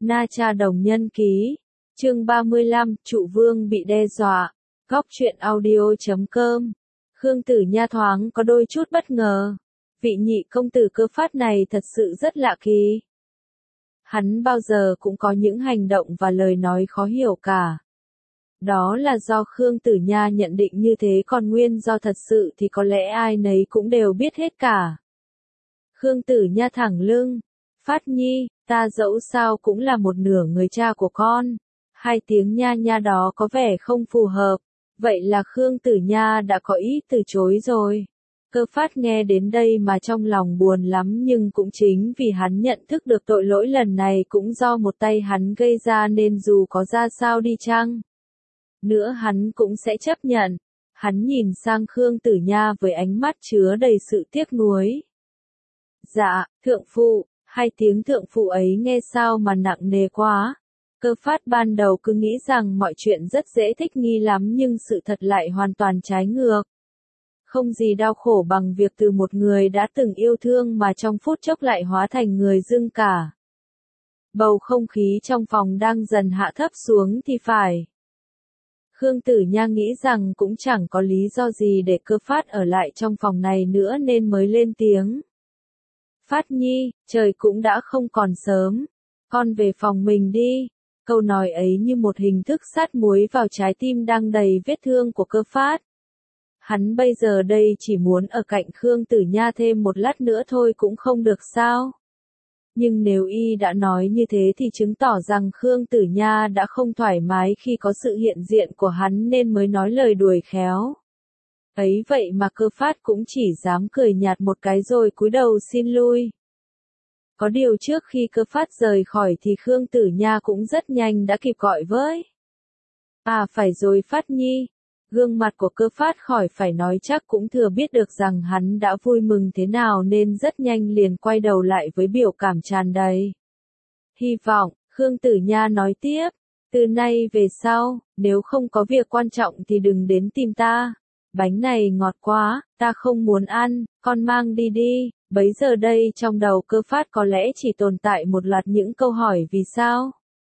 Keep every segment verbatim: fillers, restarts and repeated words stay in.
Na Cha Đồng Nhân Ký, chương ba mươi lăm, Trụ Vương bị đe dọa. Góc truyện audio chấm com. Khương Tử Nha thoáng có đôi chút bất ngờ. Vị nhị công tử Cơ Phát này thật sự rất lạ kỳ. Hắn bao giờ cũng có những hành động và lời nói khó hiểu cả. Đó là do Khương Tử Nha nhận định như thế, còn nguyên do thật sự thì có lẽ ai nấy cũng đều biết hết cả. Khương Tử Nha thẳng lưng. Phát Nhi, ta dẫu sao cũng là một nửa người cha của con. Hai tiếng nha nha đó có vẻ không phù hợp. Vậy là Khương Tử Nha đã có ý từ chối rồi. Cơ Phát nghe đến đây mà trong lòng buồn lắm, nhưng cũng chính vì hắn nhận thức được tội lỗi lần này cũng do một tay hắn gây ra, nên dù có ra sao đi chăng nữa hắn cũng sẽ chấp nhận. Hắn nhìn sang Khương Tử Nha với ánh mắt chứa đầy sự tiếc nuối. Dạ, thượng phụ. Hai tiếng thượng phụ ấy nghe sao mà nặng nề quá. Cơ Phát ban đầu cứ nghĩ rằng mọi chuyện rất dễ thích nghi lắm, nhưng sự thật lại hoàn toàn trái ngược. Không gì đau khổ bằng việc từ một người đã từng yêu thương mà trong phút chốc lại hóa thành người dưng cả. Bầu không khí trong phòng đang dần hạ thấp xuống thì phải. Khương Tử Nha nghĩ rằng cũng chẳng có lý do gì để Cơ Phát ở lại trong phòng này nữa nên mới lên tiếng. Phát Nhi, trời cũng đã không còn sớm. Con về phòng mình đi. Câu nói ấy như một hình thức sát muối vào trái tim đang đầy vết thương của Cơ Phát. Hắn bây giờ đây chỉ muốn ở cạnh Khương Tử Nha thêm một lát nữa thôi cũng không được sao? Nhưng nếu y đã nói như thế thì chứng tỏ rằng Khương Tử Nha đã không thoải mái khi có sự hiện diện của hắn nên mới nói lời đuổi khéo. Ấy vậy mà Cơ Phát cũng chỉ dám cười nhạt một cái rồi cúi đầu xin lui. Có điều trước khi Cơ Phát rời khỏi thì Khương Tử Nha cũng rất nhanh đã kịp gọi với. À phải rồi Phát Nhi. Gương mặt của Cơ Phát khỏi phải nói chắc cũng thừa biết được rằng hắn đã vui mừng thế nào nên rất nhanh liền quay đầu lại với biểu cảm tràn đầy hy vọng. Khương Tử Nha nói tiếp, từ nay về sau, nếu không có việc quan trọng thì đừng đến tìm ta. Bánh này ngọt quá, ta không muốn ăn, con mang đi đi. Bấy giờ đây trong đầu Cơ Phát có lẽ chỉ tồn tại một loạt những câu hỏi vì sao?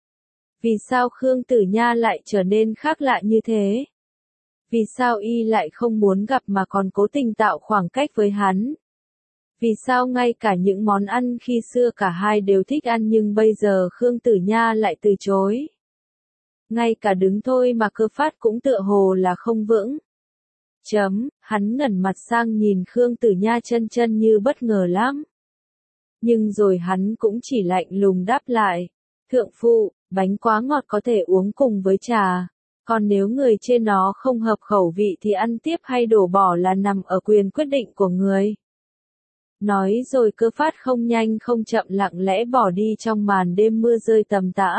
Vì sao Khương Tử Nha lại trở nên khác lạ như thế? Vì sao y lại không muốn gặp mà còn cố tình tạo khoảng cách với hắn? Vì sao ngay cả những món ăn khi xưa cả hai đều thích ăn nhưng bây giờ Khương Tử Nha lại từ chối? Ngay cả đứng thôi mà Cơ Phát cũng tựa hồ là không vững. Chấm, hắn ngẩng mặt sang nhìn Khương Tử Nha chân chân như bất ngờ lắm. Nhưng rồi hắn cũng chỉ lạnh lùng đáp lại. Thượng phụ, bánh quá ngọt có thể uống cùng với trà. Còn nếu người trên nó không hợp khẩu vị thì ăn tiếp hay đổ bỏ là nằm ở quyền quyết định của người. Nói rồi Cơ Phát không nhanh không chậm lặng lẽ bỏ đi trong màn đêm mưa rơi tầm tã.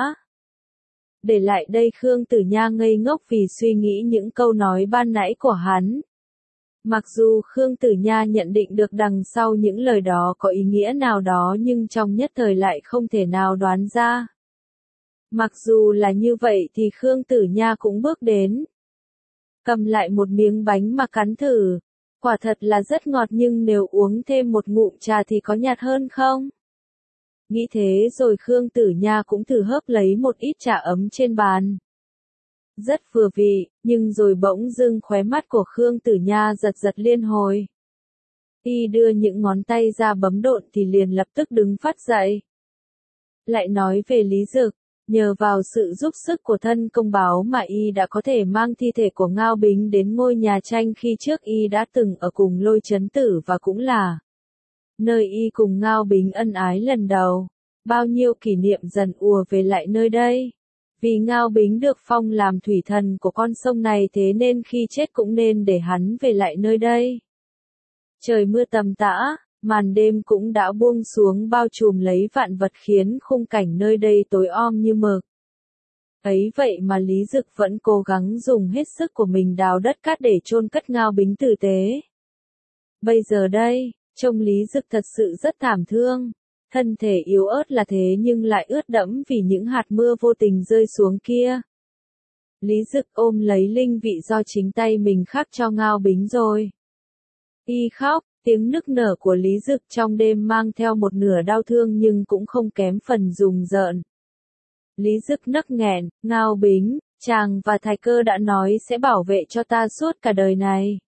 Để lại đây Khương Tử Nha ngây ngốc vì suy nghĩ những câu nói ban nãy của hắn. Mặc dù Khương Tử Nha nhận định được đằng sau những lời đó có ý nghĩa nào đó nhưng trong nhất thời lại không thể nào đoán ra. Mặc dù là như vậy thì Khương Tử Nha cũng bước đến. Cầm lại một miếng bánh mà cắn thử. Quả thật là rất ngọt nhưng nếu uống thêm một ngụm trà thì có nhạt hơn không? Nghĩ thế rồi Khương Tử Nha cũng thử hớp lấy một ít trà ấm trên bàn. Rất vừa vị, nhưng rồi bỗng dưng khóe mắt của Khương Tử Nha giật giật liên hồi. Y đưa những ngón tay ra bấm độn thì liền lập tức đứng phát dậy. Lại nói về Lý Dực, nhờ vào sự giúp sức của thân công báo mà y đã có thể mang thi thể của Ngao Bính đến ngôi nhà tranh khi trước y đã từng ở cùng Lôi Chấn Tử và cũng là nơi y cùng Ngao Bính ân ái lần đầu. Bao nhiêu kỷ niệm dần ùa về lại nơi đây. Vì Ngao Bính được phong làm thủy thần của con sông này thế nên khi chết cũng nên để hắn về lại nơi đây. Trời mưa tầm tã, màn đêm cũng đã buông xuống bao trùm lấy vạn vật khiến khung cảnh nơi đây tối om như mực. Ấy vậy mà Lý Dực vẫn cố gắng dùng hết sức của mình đào đất cát để chôn cất Ngao Bính tử tế. Bây giờ đây, trông Lý Dực thật sự rất thảm thương. Thân thể yếu ớt là thế nhưng lại ướt đẫm vì những hạt mưa vô tình rơi xuống kia. Lý Dực ôm lấy linh vị do chính tay mình khắc cho Ngao Bính rồi. Y khóc, tiếng nức nở của Lý Dực trong đêm mang theo một nửa đau thương nhưng cũng không kém phần rùng rợn. Lý Dực nấc nghẹn, Ngao Bính, chàng và Thái Cơ đã nói sẽ bảo vệ cho ta suốt cả đời này.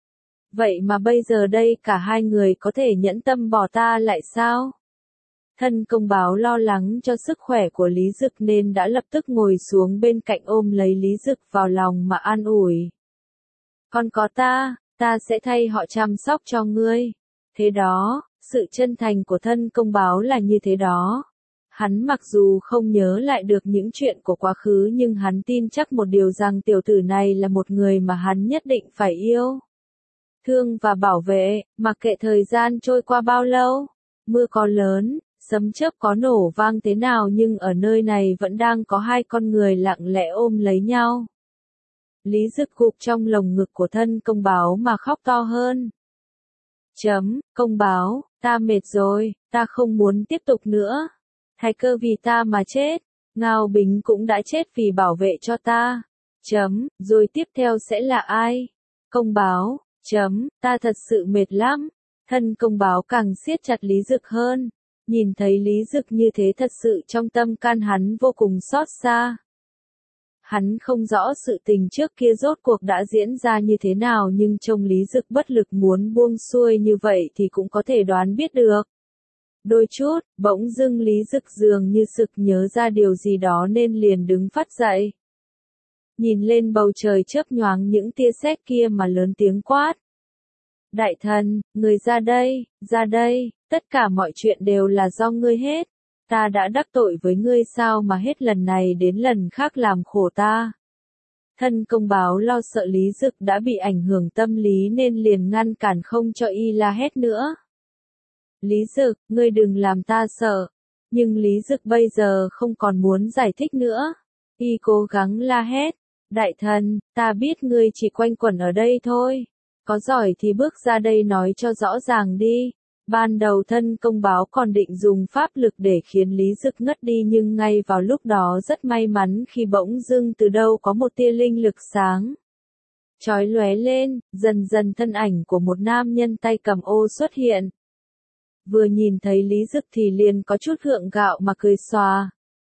Vậy mà bây giờ đây cả hai người có thể nhẫn tâm bỏ ta lại sao? Thân công báo lo lắng cho sức khỏe của Lý Dực nên đã lập tức ngồi xuống bên cạnh ôm lấy Lý Dực vào lòng mà an ủi. Còn có ta, ta sẽ thay họ chăm sóc cho ngươi. Thế đó, sự chân thành của thân công báo là như thế đó. Hắn mặc dù không nhớ lại được những chuyện của quá khứ nhưng hắn tin chắc một điều rằng tiểu tử này là một người mà hắn nhất định phải yêu, thương và bảo vệ, mặc kệ thời gian trôi qua bao lâu, mưa có lớn, sấm chớp có nổ vang thế nào nhưng ở nơi này vẫn đang có hai con người lặng lẽ ôm lấy nhau. Lý Dực gục trong lồng ngực của thân công báo mà khóc to hơn. Chấm, công báo, ta mệt rồi, ta không muốn tiếp tục nữa. Thái Cơ vì ta mà chết, Ngao Bính cũng đã chết vì bảo vệ cho ta. Chấm, rồi tiếp theo sẽ là ai? Công báo, chấm, ta thật sự mệt lắm. Thân công báo càng siết chặt Lý Dực hơn. Nhìn thấy Lý Dực như thế thật sự trong tâm can hắn vô cùng xót xa. Hắn không rõ sự tình trước kia rốt cuộc đã diễn ra như thế nào nhưng trông Lý Dực bất lực muốn buông xuôi như vậy thì cũng có thể đoán biết được. Đôi chút, bỗng dưng Lý Dực dường như sực nhớ ra điều gì đó nên liền đứng phắt dậy. Nhìn lên bầu trời chớp nhoáng những tia sét kia mà lớn tiếng quát. Đại thần, người ra đây, ra đây, tất cả mọi chuyện đều là do ngươi hết. Ta đã đắc tội với ngươi sao mà hết lần này đến lần khác làm khổ ta. Thân công báo lo sợ Lý Dực đã bị ảnh hưởng tâm lý nên liền ngăn cản không cho y la hét nữa. Lý Dực, ngươi đừng làm ta sợ. Nhưng Lý Dực bây giờ không còn muốn giải thích nữa. Y cố gắng la hét. Đại thần, ta biết ngươi chỉ quanh quẩn ở đây thôi. Có giỏi thì bước ra đây nói cho rõ ràng đi. Ban đầu thân công báo còn định dùng pháp lực để khiến Lý Dực ngất đi nhưng ngay vào lúc đó rất may mắn khi bỗng dưng từ đâu có một tia linh lực sáng chói lóe lên, dần dần thân ảnh của một nam nhân tay cầm ô xuất hiện. Vừa nhìn thấy Lý Dực thì liền có chút gượng gạo mà cười xòa.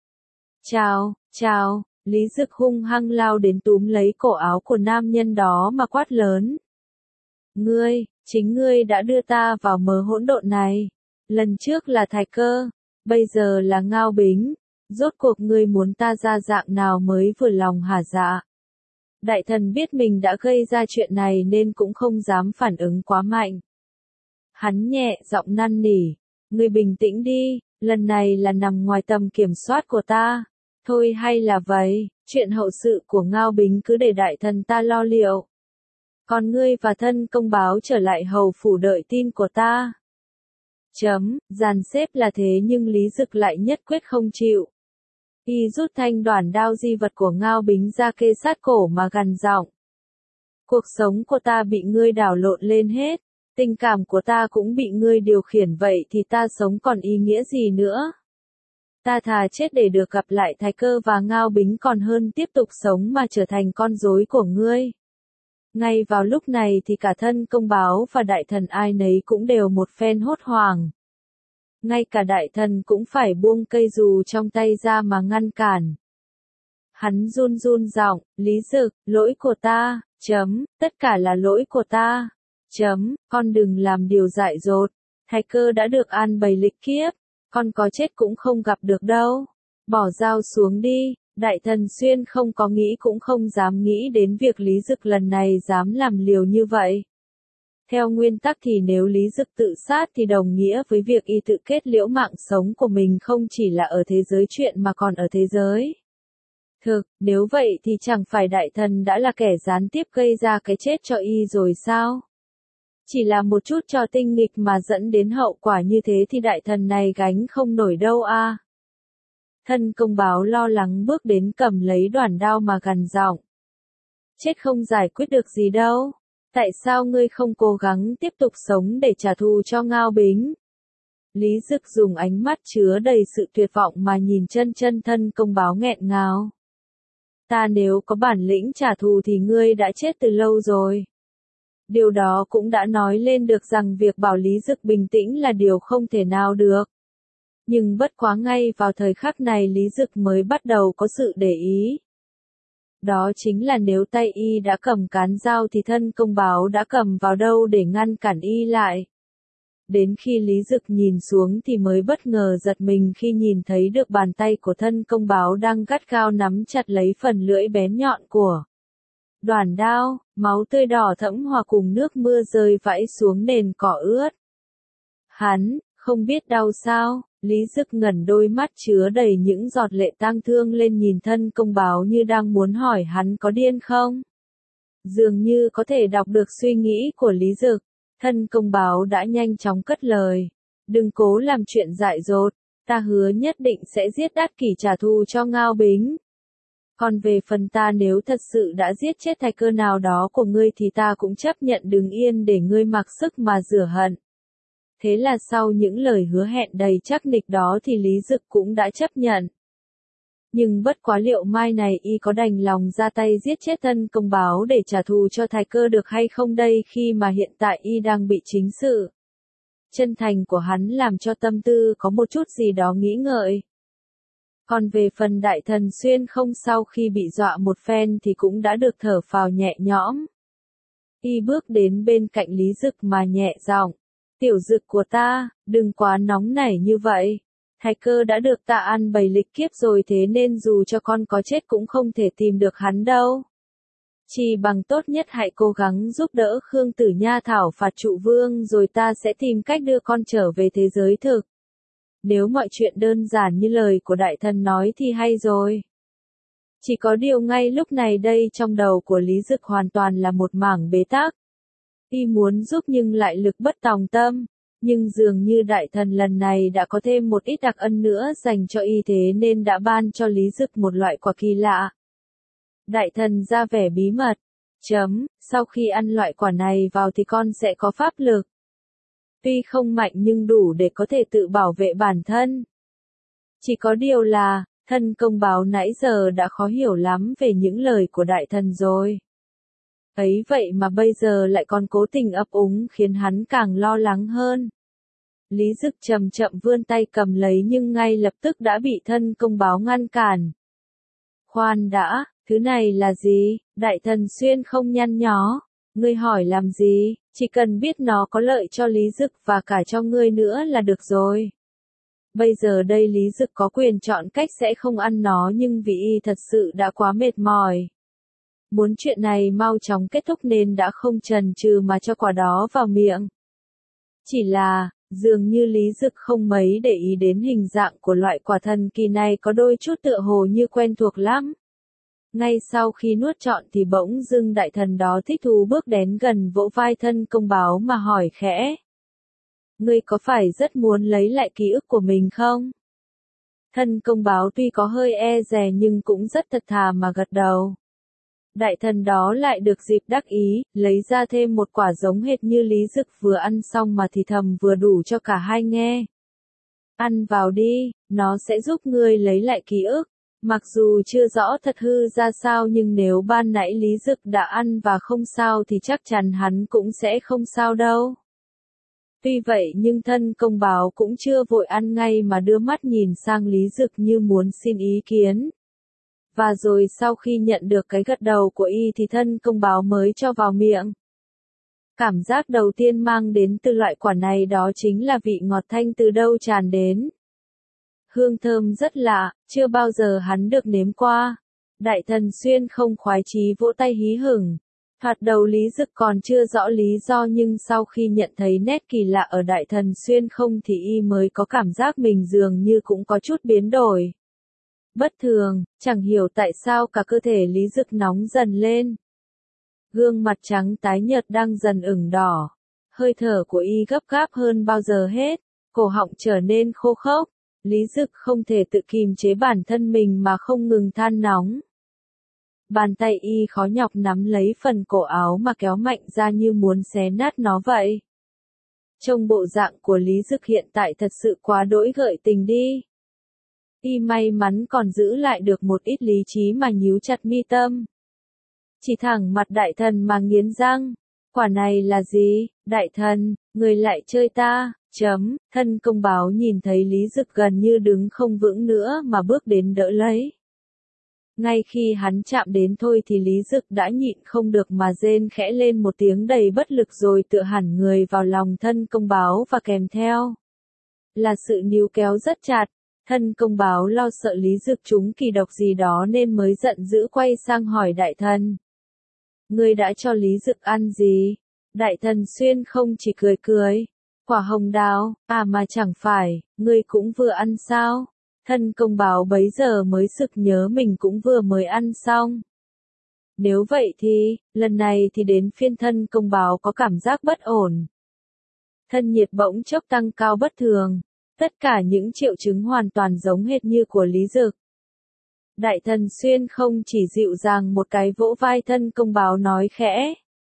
Chào, chào, Lý Dực hung hăng lao đến túm lấy cổ áo của nam nhân đó mà quát lớn. Ngươi, chính ngươi đã đưa ta vào mớ hỗn độn này. Lần trước là Thái Cơ, bây giờ là Ngao Bính. Rốt cuộc ngươi muốn ta ra dạng nào mới vừa lòng hả dạ? Đại thần biết mình đã gây ra chuyện này nên cũng không dám phản ứng quá mạnh. Hắn nhẹ giọng năn nỉ. Ngươi bình tĩnh đi, lần này là nằm ngoài tầm kiểm soát của ta. Thôi hay là vậy, chuyện hậu sự của Ngao Bính cứ để đại thần ta lo liệu. Còn ngươi và thân công báo trở lại hầu phủ đợi tin của ta. Chấm, dàn xếp là thế nhưng Lý Dực lại nhất quyết không chịu. Y rút thanh đoản đao di vật của Ngao Bính ra kê sát cổ mà gằn giọng. Cuộc sống của ta bị ngươi đảo lộn lên hết, tình cảm của ta cũng bị ngươi điều khiển vậy thì ta sống còn ý nghĩa gì nữa. Ta thà chết để được gặp lại Thái Cơ và Ngao Bính còn hơn tiếp tục sống mà trở thành con rối của ngươi. Ngay vào lúc này thì cả thân công báo và đại thần ai nấy cũng đều một phen hốt hoảng. Ngay cả đại thần cũng phải buông cây dù trong tay ra mà ngăn cản. Hắn run run giọng, Lý Dực, lỗi của ta, chấm, tất cả là lỗi của ta, chấm, con đừng làm điều dại dột. Thái Cơ đã được an bày lịch kiếp, con có chết cũng không gặp được đâu. Bỏ dao xuống đi. Đại thần Xuyên không có nghĩ cũng không dám nghĩ đến việc Lý Dực lần này dám làm liều như vậy. Theo nguyên tắc thì nếu Lý Dực tự sát thì đồng nghĩa với việc y tự kết liễu mạng sống của mình không chỉ là ở thế giới chuyện mà còn ở thế giới thực. Nếu vậy thì chẳng phải đại thần đã là kẻ gián tiếp gây ra cái chết cho y rồi sao? Chỉ là một chút trò tinh nghịch mà dẫn đến hậu quả như thế thì đại thần này gánh không nổi đâu a. À. Thân công báo lo lắng bước đến cầm lấy đoản đao mà gằn giọng. Chết không giải quyết được gì đâu. Tại sao ngươi không cố gắng tiếp tục sống để trả thù cho Ngao Bính? Lý Dực dùng ánh mắt chứa đầy sự tuyệt vọng mà nhìn chân chân thân công báo nghẹn ngào. Ta nếu có bản lĩnh trả thù thì ngươi đã chết từ lâu rồi. Điều đó cũng đã nói lên được rằng việc bảo Lý Dực bình tĩnh là điều không thể nào được. Nhưng bất quá ngay vào thời khắc này Lý Dực mới bắt đầu có sự để ý. Đó chính là nếu tay y đã cầm cán dao thì thân công báo đã cầm vào đâu để ngăn cản y lại. Đến khi Lý Dực nhìn xuống thì mới bất ngờ giật mình khi nhìn thấy được bàn tay của thân công báo đang gắt gao nắm chặt lấy phần lưỡi bén nhọn của đoản đao, máu tươi đỏ thẫm hòa cùng nước mưa rơi vãi xuống nền cỏ ướt. Hắn, không biết đau sao? Lý Dực ngẩng đôi mắt chứa đầy những giọt lệ tang thương lên nhìn thân công báo như đang muốn hỏi hắn có điên không? Dường như có thể đọc được suy nghĩ của Lý Dực, thân công báo đã nhanh chóng cất lời. Đừng cố làm chuyện dại dột, ta hứa nhất định sẽ giết Đát Kỷ trả thù cho Ngao Bính. Còn về phần ta nếu thật sự đã giết chết thạch cơ nào đó của ngươi thì ta cũng chấp nhận đứng yên để ngươi mặc sức mà rửa hận. Thế là sau những lời hứa hẹn đầy chắc nịch đó thì Lý Dực cũng đã chấp nhận. Nhưng bất quá liệu mai này y có đành lòng ra tay giết chết thân công báo để trả thù cho thạch cơ được hay không đây khi mà hiện tại y đang bị chính sự. Chân thành của hắn làm cho tâm tư có một chút gì đó nghĩ ngợi. Còn về phần đại thần Xuyên không sau khi bị dọa một phen thì cũng đã được thở phào nhẹ nhõm. Y bước đến bên cạnh Lý Dực mà nhẹ giọng. Tiểu Dực của ta, đừng quá nóng nảy như vậy. Thạch cơ đã được ta ăn bầy lịch kiếp rồi thế nên dù cho con có chết cũng không thể tìm được hắn đâu. Chỉ bằng tốt nhất hãy cố gắng giúp đỡ Khương Tử Nha thảo phạt Trụ Vương rồi ta sẽ tìm cách đưa con trở về thế giới thực. Nếu mọi chuyện đơn giản như lời của đại thần nói thì hay rồi. Chỉ có điều ngay lúc này đây trong đầu của Lý Dực hoàn toàn là một mảng bế tắc. Y muốn giúp nhưng lại lực bất tòng tâm, nhưng dường như đại thần lần này đã có thêm một ít đặc ân nữa dành cho y thế nên đã ban cho Lý Dực một loại quả kỳ lạ. Đại thần ra vẻ bí mật. Chấm, sau khi ăn loại quả này vào thì con sẽ có pháp lực. Tuy không mạnh nhưng đủ để có thể tự bảo vệ bản thân. Chỉ có điều là, thân công báo nãy giờ đã khó hiểu lắm về những lời của đại thần rồi. Ấy vậy mà bây giờ lại còn cố tình ấp úng khiến hắn càng lo lắng hơn. Lý Dực chậm chậm vươn tay cầm lấy nhưng ngay lập tức đã bị thân công báo ngăn cản. Khoan đã, thứ này là gì? Đại thần Xuyên không nhăn nhó. Ngươi hỏi làm gì? Chỉ cần biết nó có lợi cho Lý Dực và cả cho ngươi nữa là được rồi. Bây giờ đây Lý Dực có quyền chọn cách sẽ không ăn nó nhưng vì y thật sự đã quá mệt mỏi. Muốn chuyện này mau chóng kết thúc nên đã không chần chừ mà cho quả đó vào miệng. Chỉ là, dường như Lý Dực không mấy để ý đến hình dạng của loại quả thần kỳ này có đôi chút tựa hồ như quen thuộc lắm. Ngay sau khi nuốt trọn thì bỗng dưng đại thần đó thích thú bước đến gần vỗ vai thân công báo mà hỏi khẽ. Ngươi có phải rất muốn lấy lại ký ức của mình không? Thân công báo tuy có hơi e dè nhưng cũng rất thật thà mà gật đầu. Đại thần đó lại được dịp đắc ý, lấy ra thêm một quả giống hệt như Lý Dực vừa ăn xong mà thì thầm vừa đủ cho cả hai nghe. Ăn vào đi, nó sẽ giúp ngươi lấy lại ký ức. Mặc dù chưa rõ thật hư ra sao nhưng nếu ban nãy Lý Dực đã ăn và không sao thì chắc chắn hắn cũng sẽ không sao đâu. Tuy vậy nhưng thân công báo cũng chưa vội ăn ngay mà đưa mắt nhìn sang Lý Dực như muốn xin ý kiến. Và rồi sau khi nhận được cái gật đầu của y thì thân công báo mới cho vào miệng. Cảm giác đầu tiên mang đến từ loại quả này đó chính là vị ngọt thanh từ đâu tràn đến. Hương thơm rất lạ, chưa bao giờ hắn được nếm qua. Đại thần Xuyên không khoái chí vỗ tay hí hửng. Thoạt đầu Lý Dực còn chưa rõ lý do nhưng sau khi nhận thấy nét kỳ lạ ở đại thần Xuyên không thì y mới có cảm giác mình dường như cũng có chút biến đổi. Bất thường, chẳng hiểu tại sao cả cơ thể Lý Dực nóng dần lên. Gương mặt trắng tái nhợt đang dần ửng đỏ. Hơi thở của y gấp gáp hơn bao giờ hết, cổ họng trở nên khô khốc. Lý Dực không thể tự kìm chế bản thân mình mà không ngừng than nóng. Bàn tay y khó nhọc nắm lấy phần cổ áo mà kéo mạnh ra như muốn xé nát nó vậy. Trông bộ dạng của Lý Dực hiện tại thật sự quá đỗi gợi tình đi. Y may mắn còn giữ lại được một ít lý trí mà nhíu chặt mi tâm. Chỉ thẳng mặt đại thần mà nghiến răng. Quả này là gì? Đại thần, người lại chơi ta, Chấm, thân công báo nhìn thấy Lý Dực gần như đứng không vững nữa mà bước đến đỡ lấy. Ngay khi hắn chạm đến thôi thì Lý Dực đã nhịn không được mà rên khẽ lên một tiếng đầy bất lực rồi tựa hẳn người vào lòng thân công báo và kèm theo là sự níu kéo rất chặt. Thân công báo lo sợ Lý Dực trúng kỳ độc gì đó nên mới giận dữ quay sang hỏi đại thần. Ngươi đã cho Lý Dực ăn gì? Đại thần Xuyên không chỉ cười cười. Quả hồng đào, à mà chẳng phải, ngươi cũng vừa ăn sao? Thân công báo bấy giờ mới sực nhớ mình cũng vừa mới ăn xong. Nếu vậy thì, lần này thì đến phiên thân công báo có cảm giác bất ổn. Thân nhiệt bỗng chốc tăng cao bất thường. Tất cả những triệu chứng hoàn toàn giống hệt như của Lý Dực. Đại thần Xuyên không chỉ dịu dàng một cái vỗ vai thân công báo nói khẽ.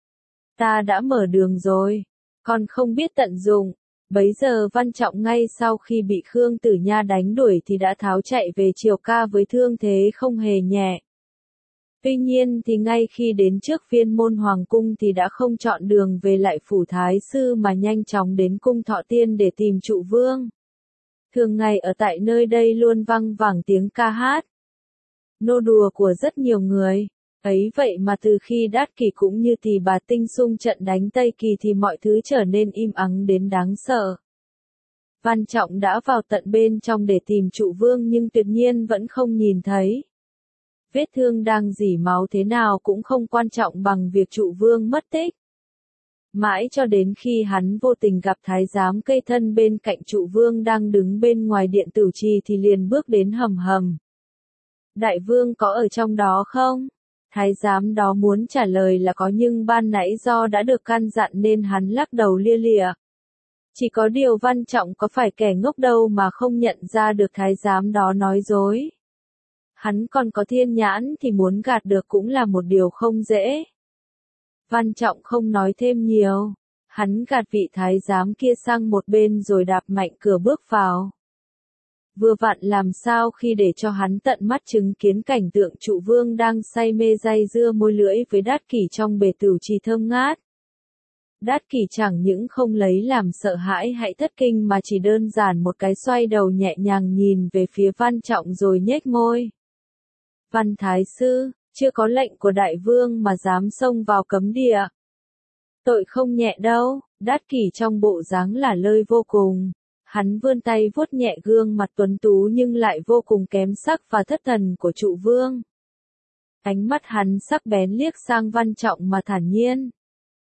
Ta đã mở đường rồi, còn không biết tận dụng. Bấy giờ Văn Trọng ngay sau khi bị Khương Tử Nha đánh đuổi thì đã tháo chạy về Triều Ca với thương thế không hề nhẹ. Tuy nhiên thì ngay khi đến trước Viên Môn Hoàng Cung thì đã không chọn đường về lại phủ Thái Sư mà nhanh chóng đến cung Thọ Tiên để tìm Trụ Vương. Thường ngày ở tại nơi đây luôn vang vẳng tiếng ca hát, nô đùa của rất nhiều người. Ấy vậy mà từ khi Đát Kỷ cũng như Tỳ Bà Tinh xung trận đánh Tây Kỳ thì mọi thứ trở nên im ắng đến đáng sợ. Văn Trọng đã vào tận bên trong để tìm Trụ Vương nhưng tuyệt nhiên vẫn không nhìn thấy. Vết thương đang rỉ máu thế nào cũng không quan trọng bằng việc Trụ Vương mất tích. Mãi cho đến khi hắn vô tình gặp thái giám cây thân bên cạnh Trụ Vương đang đứng bên ngoài điện tử trì thì liền bước đến hầm hầm. Đại vương có ở trong đó không? Thái giám đó muốn trả lời là có nhưng ban nãy do đã được căn dặn nên hắn lắc đầu lia lịa. Chỉ có điều Văn Trọng có phải kẻ ngốc đâu mà không nhận ra được thái giám đó nói dối. Hắn còn có thiên nhãn thì muốn gạt được cũng là một điều không dễ. Văn Trọng không nói thêm nhiều. Hắn gạt vị thái giám kia sang một bên rồi đạp mạnh cửa bước vào. Vừa vặn làm sao khi để cho hắn tận mắt chứng kiến cảnh tượng Trụ Vương đang say mê day dưa môi lưỡi với Đát Kỷ trong bể tửu trì thơm ngát. Đát Kỷ chẳng những không lấy làm sợ hãi hay thất kinh mà chỉ đơn giản một cái xoay đầu nhẹ nhàng nhìn về phía Văn Trọng rồi nhếch môi. Văn Thái Sư, chưa có lệnh của đại vương mà dám xông vào cấm địa. Tội không nhẹ đâu. Đát Kỷ trong bộ dáng lả lơi vô cùng. Hắn vươn tay vuốt nhẹ gương mặt tuấn tú nhưng lại vô cùng kém sắc và thất thần của Trụ Vương. Ánh mắt hắn sắc bén liếc sang Văn Trọng mà thản nhiên.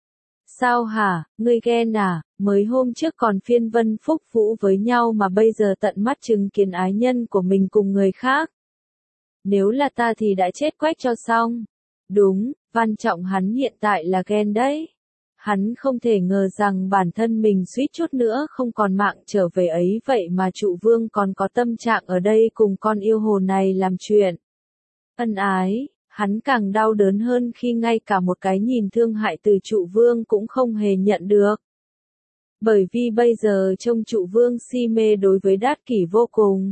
Sao hả, ngươi ghen à, mới hôm trước còn phiên vân phúc vũ với nhau mà bây giờ tận mắt chứng kiến ái nhân của mình cùng người khác. Nếu là ta thì đã chết quách cho xong. Đúng, Văn Trọng hắn hiện tại là ghen đấy. Hắn không thể ngờ rằng bản thân mình suýt chút nữa không còn mạng trở về ấy vậy mà Trụ Vương còn có tâm trạng ở đây cùng con yêu hồ này làm chuyện. Ân ái, hắn càng đau đớn hơn khi ngay cả một cái nhìn thương hại từ Trụ Vương cũng không hề nhận được. Bởi vì bây giờ trông Trụ Vương si mê đối với Đát Kỷ vô cùng.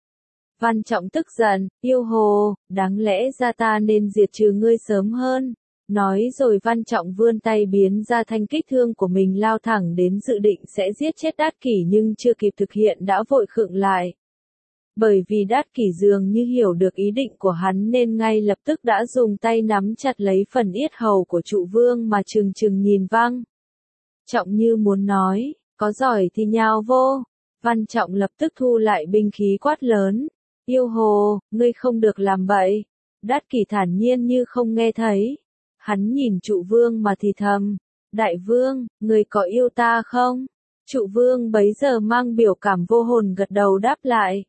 Văn Trọng tức giận, yêu hồ, đáng lẽ ra ta nên diệt trừ ngươi sớm hơn. Nói rồi Văn Trọng vươn tay biến ra thanh kích thương của mình lao thẳng đến dự định sẽ giết chết Đát Kỷ nhưng chưa kịp thực hiện đã vội khựng lại. Bởi vì Đát Kỷ dường như hiểu được ý định của hắn nên ngay lập tức đã dùng tay nắm chặt lấy phần yết hầu của Trụ Vương mà trừng trừng nhìn Văn Trọng như muốn nói, có giỏi thì nhào vô. Văn Trọng lập tức thu lại binh khí quát lớn. Yêu hồ, ngươi không được làm bậy. Đát Kỷ thản nhiên như không nghe thấy. Hắn nhìn Trụ Vương mà thì thầm. Đại vương, ngươi có yêu ta không? Trụ Vương bấy giờ mang biểu cảm vô hồn gật đầu đáp lại.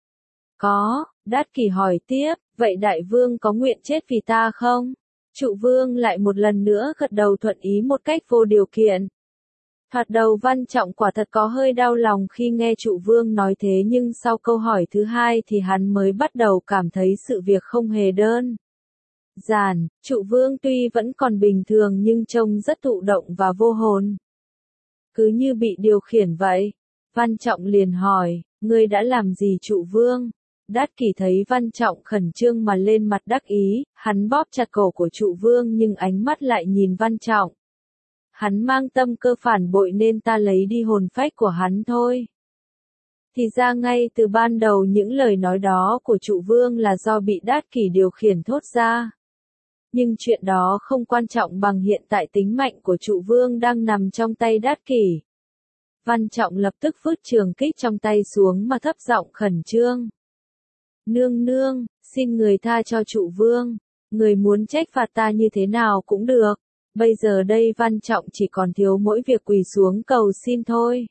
Có, Đát Kỷ hỏi tiếp, vậy đại vương có nguyện chết vì ta không? Trụ Vương lại một lần nữa gật đầu thuận ý một cách vô điều kiện. Thoạt đầu Văn Trọng quả thật có hơi đau lòng khi nghe Trụ Vương nói thế nhưng sau câu hỏi thứ hai thì hắn mới bắt đầu cảm thấy sự việc không hề đơn giản. Trụ Vương tuy vẫn còn bình thường nhưng trông rất thụ động và vô hồn. Cứ như bị điều khiển vậy. Văn Trọng liền hỏi, ngươi đã làm gì Trụ Vương? Đát Kỷ thấy Văn Trọng khẩn trương mà lên mặt đắc ý, hắn bóp chặt cổ của Trụ Vương nhưng ánh mắt lại nhìn Văn Trọng. Hắn mang tâm cơ phản bội nên ta lấy đi hồn phách của hắn thôi. Thì ra ngay từ ban đầu những lời nói đó của trụ vương là do bị Đát Kỷ điều khiển thốt ra. Nhưng chuyện đó không quan trọng bằng hiện tại tính mạnh của trụ vương đang nằm trong tay Đát Kỷ. Văn Trọng lập tức vứt trường kích trong tay xuống mà thấp giọng khẩn trương. Nương nương, xin người tha cho trụ vương, người muốn trách phạt ta như thế nào cũng được, bây giờ đây Văn Trọng chỉ còn thiếu mỗi việc quỳ xuống cầu xin thôi.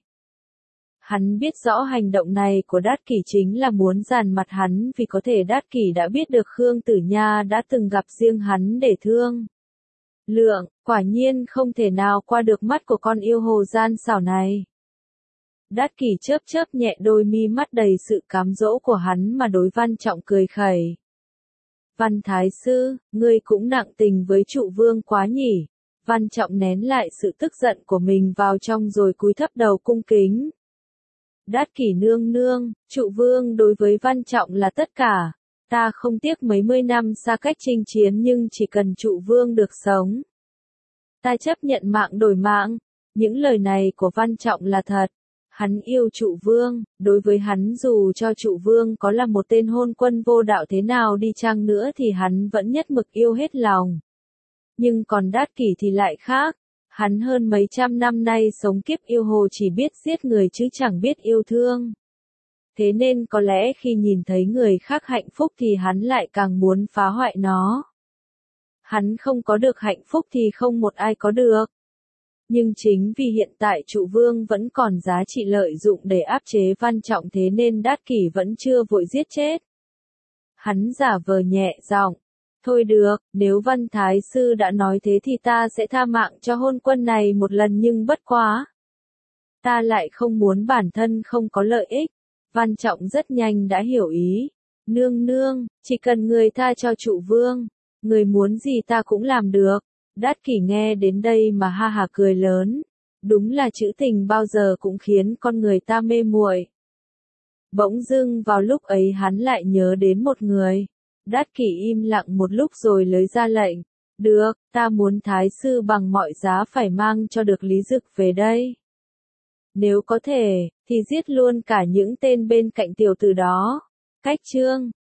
Hắn biết rõ hành động này của Đát Kỷ chính là muốn dàn mặt hắn vì có thể Đát Kỷ đã biết được Khương Tử Nha đã từng gặp riêng hắn để thương. Lượng, quả nhiên không thể nào qua được mắt của con yêu hồ gian xảo này. Đát Kỷ chớp chớp nhẹ đôi mi mắt đầy sự cám dỗ của hắn mà đối Văn Trọng cười khẩy. Văn Thái Sư, ngươi cũng nặng tình với trụ vương quá nhỉ. Văn Trọng nén lại sự tức giận của mình vào trong rồi cúi thấp đầu cung kính. Đát Kỷ nương nương, trụ vương đối với Văn Trọng là tất cả. Ta không tiếc mấy mươi năm xa cách chinh chiến nhưng chỉ cần trụ vương được sống. Ta chấp nhận mạng đổi mạng. Những lời này của Văn Trọng là thật. Hắn yêu trụ vương, đối với hắn dù cho trụ vương có là một tên hôn quân vô đạo thế nào đi chăng nữa thì hắn vẫn nhất mực yêu hết lòng. Nhưng còn Đát Kỷ thì lại khác. Hắn hơn mấy trăm năm nay sống kiếp yêu hồ chỉ biết giết người chứ chẳng biết yêu thương. Thế nên có lẽ khi nhìn thấy người khác hạnh phúc thì hắn lại càng muốn phá hoại nó. Hắn không có được hạnh phúc thì không một ai có được. Nhưng chính vì hiện tại trụ vương vẫn còn giá trị lợi dụng để áp chế Văn Trọng thế nên Đát Kỷ vẫn chưa vội giết chết. Hắn giả vờ nhẹ giọng. Thôi được, nếu Văn Thái Sư đã nói thế thì ta sẽ tha mạng cho hôn quân này một lần nhưng bất quá. Ta lại không muốn bản thân không có lợi ích. Văn Trọng rất nhanh đã hiểu ý. Nương nương, chỉ cần người tha cho trụ vương, người muốn gì ta cũng làm được. Đát Kỷ nghe đến đây mà ha hả cười lớn. Đúng là chữ tình bao giờ cũng khiến con người ta mê muội. Bỗng dưng vào lúc ấy hắn lại nhớ đến một người. Đát Kỷ im lặng một lúc rồi lấy ra lệnh. Được, ta muốn Thái Sư bằng mọi giá phải mang cho được Lý Dực về đây. Nếu có thể, thì giết luôn cả những tên bên cạnh tiểu tử đó. Cách chương